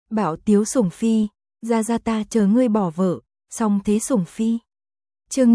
Bảo Tiếu Sủng Phi, ra ta chờ ngươi bỏ vợ, song thế Sủng Phi. Chương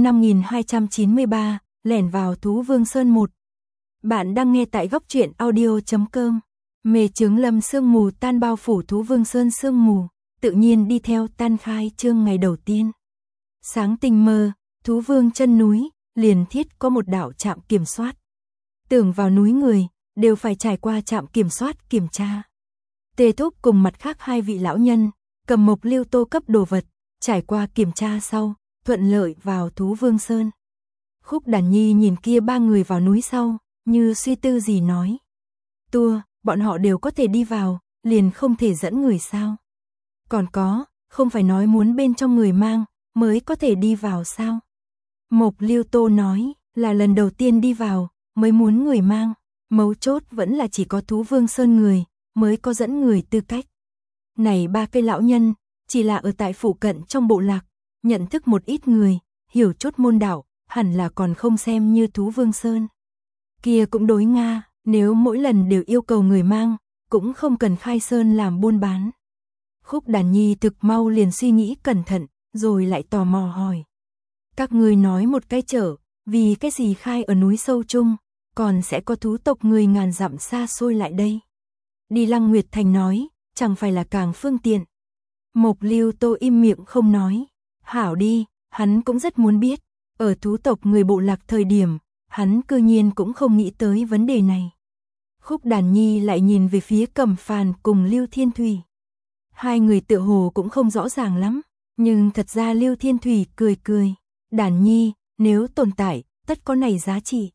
5293, lẻn vào Thú Vương Sơn 1. Bạn đang nghe tại góc truyện audio.com. Mê chướng lâm sương mù tan bao phủ Thú Vương Sơn sương mù, tự nhiên đi theo tan khai trương ngày đầu tiên. Sáng tinh mơ, Thú Vương chân núi, liền thiết có một đạo trạm kiểm soát. Tưởng vào núi người, đều phải trải qua trạm kiểm soát kiểm tra. Tề Thúc cùng mặt khác hai vị lão nhân, cầm Mộc Lưu Tô cấp đồ vật, trải qua kiểm tra sau, thuận lợi vào Thú Vương Sơn. Khúc Đàn Nhi nhìn kia ba người vào núi sau, như suy tư gì nói. Tua, bọn họ đều có thể đi vào, liền không thể dẫn người sao? Còn có, không phải nói muốn bên trong người mang, mới có thể đi vào sao? Mộc Lưu Tô nói, là lần đầu tiên đi vào, mới muốn người mang, mấu chốt vẫn là chỉ có Thú Vương Sơn người, mới có dẫn người tư cách. Này ba cây lão nhân, chỉ là ở tại phụ cận trong bộ lạc, nhận thức một ít người, hiểu chốt môn đạo, hẳn là còn không xem như Thú Vương Sơn. Kia cũng đối Nga, nếu mỗi lần đều yêu cầu người mang, cũng không cần khai sơn làm buôn bán. Khúc Đàn Nhi thực mau liền suy nghĩ cẩn thận, rồi lại tò mò hỏi. Các ngươi nói một cái chở, vì cái gì khai ở núi sâu chung, còn sẽ có thú tộc người ngàn dặm xa xôi lại đây. Đi Lăng Nguyệt Thành nói, chẳng phải là càng phương tiện. Mộc Lưu Tô im miệng không nói. Hảo đi, hắn cũng rất muốn biết. Ở thú tộc người bộ lạc thời điểm, hắn cư nhiên cũng không nghĩ tới vấn đề này. Khúc Đàn Nhi lại nhìn về phía Cẩm Phàn cùng Lưu Thiên Thủy. Hai người tựa hồ cũng không rõ ràng lắm, nhưng thật ra Lưu Thiên Thủy cười cười. Đàn Nhi, nếu tồn tại, tất có này giá trị.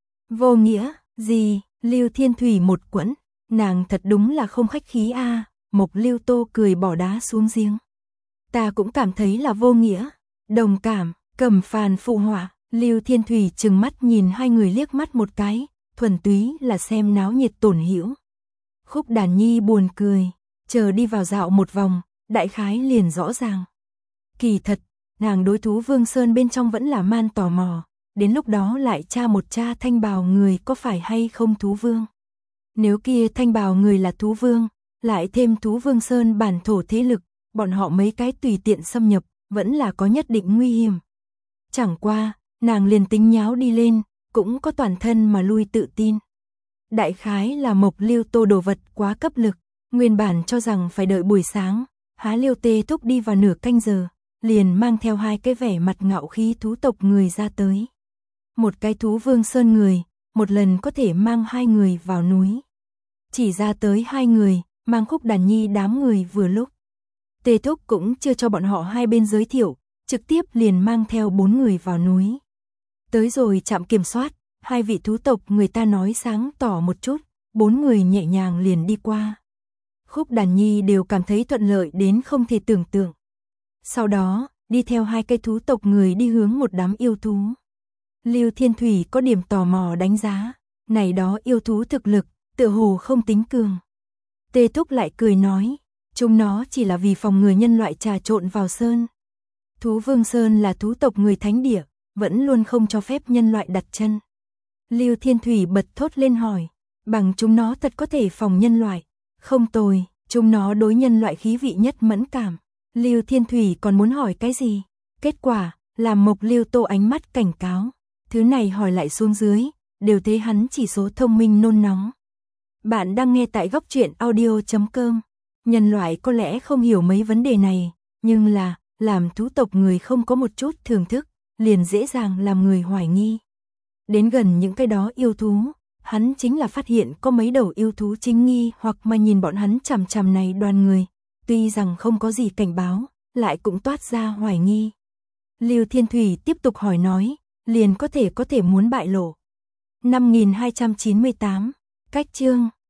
Vô nghĩa, gì, Lưu Thiên Thủy một quẫn, nàng thật đúng là không khách khí a. Mộc Lưu Tô cười bỏ đá xuống giếng. Ta cũng cảm thấy là vô nghĩa. Đồng cảm, Cẩm Phàn phụ họa. Lưu Thiên Thủy trừng mắt nhìn hai người liếc mắt một cái, thuần túy là xem náo nhiệt tổn hữu. Khúc Đàn Nhi buồn cười, chờ đi vào dạo một vòng, đại khái liền rõ ràng. Kỳ thật, nàng đối Thú Vương Sơn bên trong vẫn là man tò mò, đến lúc đó lại tra một tra thanh bào người có phải hay không Thú Vương. Nếu kia thanh bào người là Thú Vương, lại thêm Thú Vương Sơn bản thổ thế lực, bọn họ mấy cái tùy tiện xâm nhập, vẫn là có nhất định nguy hiểm. Chẳng qua, nàng liền tính nháo đi lên, cũng có toàn thân mà lui tự tin. Đại khái là Mộc Lưu Tô đồ vật quá cấp lực, nguyên bản cho rằng phải đợi buổi sáng, há Liêu Tê Thúc đi vào nửa canh giờ, liền mang theo hai cái vẻ mặt ngạo khí thú tộc người ra tới. Một cái Thú Vương Sơn người, một lần có thể mang hai người vào núi. Chỉ ra tới hai người, mang Khúc Đàn Nhi đám người vừa lúc. Tê Thúc cũng chưa cho bọn họ hai bên giới thiệu, trực tiếp liền mang theo 4 người vào núi. Tới rồi trạm kiểm soát, hai vị thú tộc người ta nói sáng tỏ một chút, 4 người nhẹ nhàng liền đi qua. Khúc Đàn Nhi đều cảm thấy thuận lợi đến không thể tưởng tượng. Sau đó, đi theo hai cây thú tộc người đi hướng một đám yêu thú. Lưu Thiên Thủy có điểm tò mò đánh giá, này đó yêu thú thực lực, tựa hồ không tính cường. Tê Thúc lại cười nói, chúng nó chỉ là vì phòng ngừa nhân loại trà trộn vào sơn. Thú Vương Sơn là thú tộc người thánh địa, vẫn luôn không cho phép nhân loại đặt chân. Lưu Thiên Thủy bật thốt lên hỏi, bằng chúng nó thật có thể phòng nhân loại. Không tồi, chúng nó đối nhân loại khí vị nhất mẫn cảm. Lưu Thiên Thủy còn muốn hỏi cái gì? Kết quả, làm Mộc Lưu Tô ánh mắt cảnh cáo. Thứ này hỏi lại xuống dưới, đều thấy hắn chỉ số thông minh nôn nóng. Bạn đang nghe tại góc truyện audio.com. Nhân loại có lẽ không hiểu mấy vấn đề này, nhưng là, làm thú tộc người không có một chút thưởng thức, liền dễ dàng làm người hoài nghi. Đến gần những cái đó yêu thú, hắn chính là phát hiện có mấy đầu yêu thú chính nghi hoặc mà nhìn bọn hắn chằm chằm này đoàn người, tuy rằng không có gì cảnh báo, lại cũng toát ra hoài nghi. Lưu Thiên Thủy tiếp tục hỏi nói, liền có thể muốn bại lộ. 5298, cách chương